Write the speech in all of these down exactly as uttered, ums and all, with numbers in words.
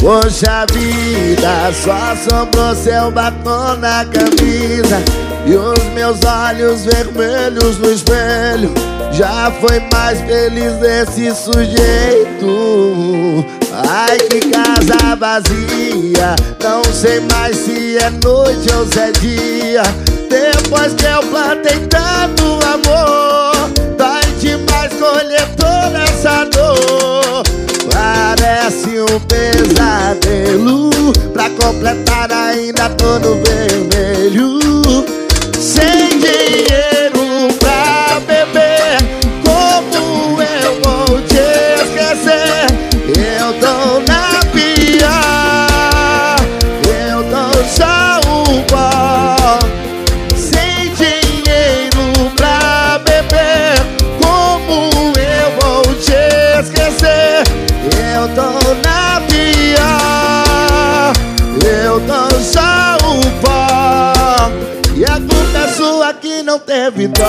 Poxa vida, só sobrou seu batom na camisa e os meus olhos vermelhos no espelho. Já foi mais feliz desse sujeito. Ai, que casa vazia, não sei mais se é noite ou se é dia. Depois que eu plantei tanto amor, dói demais colher toda essa dor. Parece um pesadelo, pra completar ainda tô no vermelho. Sem dinheiro pra beber, como eu vou te esquecer? Eu tô na pior, eu tô só um pó. Sem dinheiro pra beber, como eu vou te esquecer? Eu tô na pior, eu tô só um pó. E a culpa é sua que não teve dó.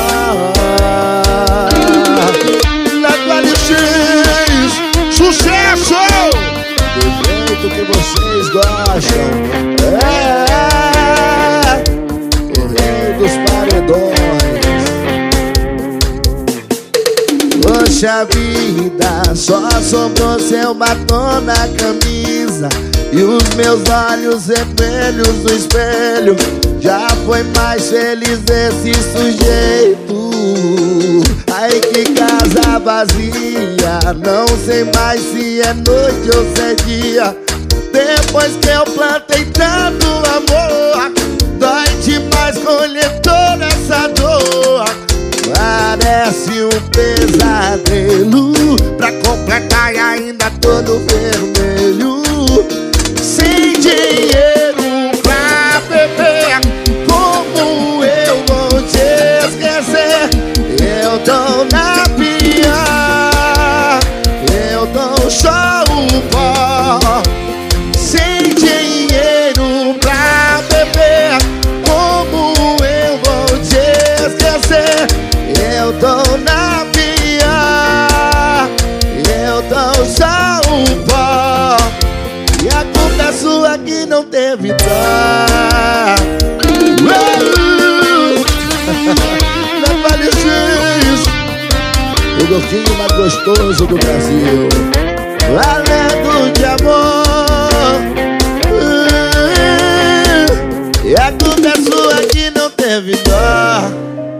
Naquele X, sucesso! Do jeito que vocês gostam. É, o rei dos paredões. Poxa vida, só sobrou seu batom na camisa e os meus olhos vermelhos no espelho. Já foi mais feliz desse sujeito. Ai, que casa vazia, não sei mais se é noite ou se é dia. Depois que eu plantei tanto amor, dói demais colher toda essa dor. Parece um pesadelo, pra completar e ainda tô no vermelho. Sem dinheiro pra beber, como eu vou te esquecer? Eu tô na pior, eu tô só um pó. Sem dinheiro pra beber, como eu vou te esquecer? Eu tô na pior, eu tô só um pó. E a culpa é sua que não teve dó. Naquele X, o gordinho mais gostoso do Brasil, valendo de amor. E a culpa é sua que não teve dó.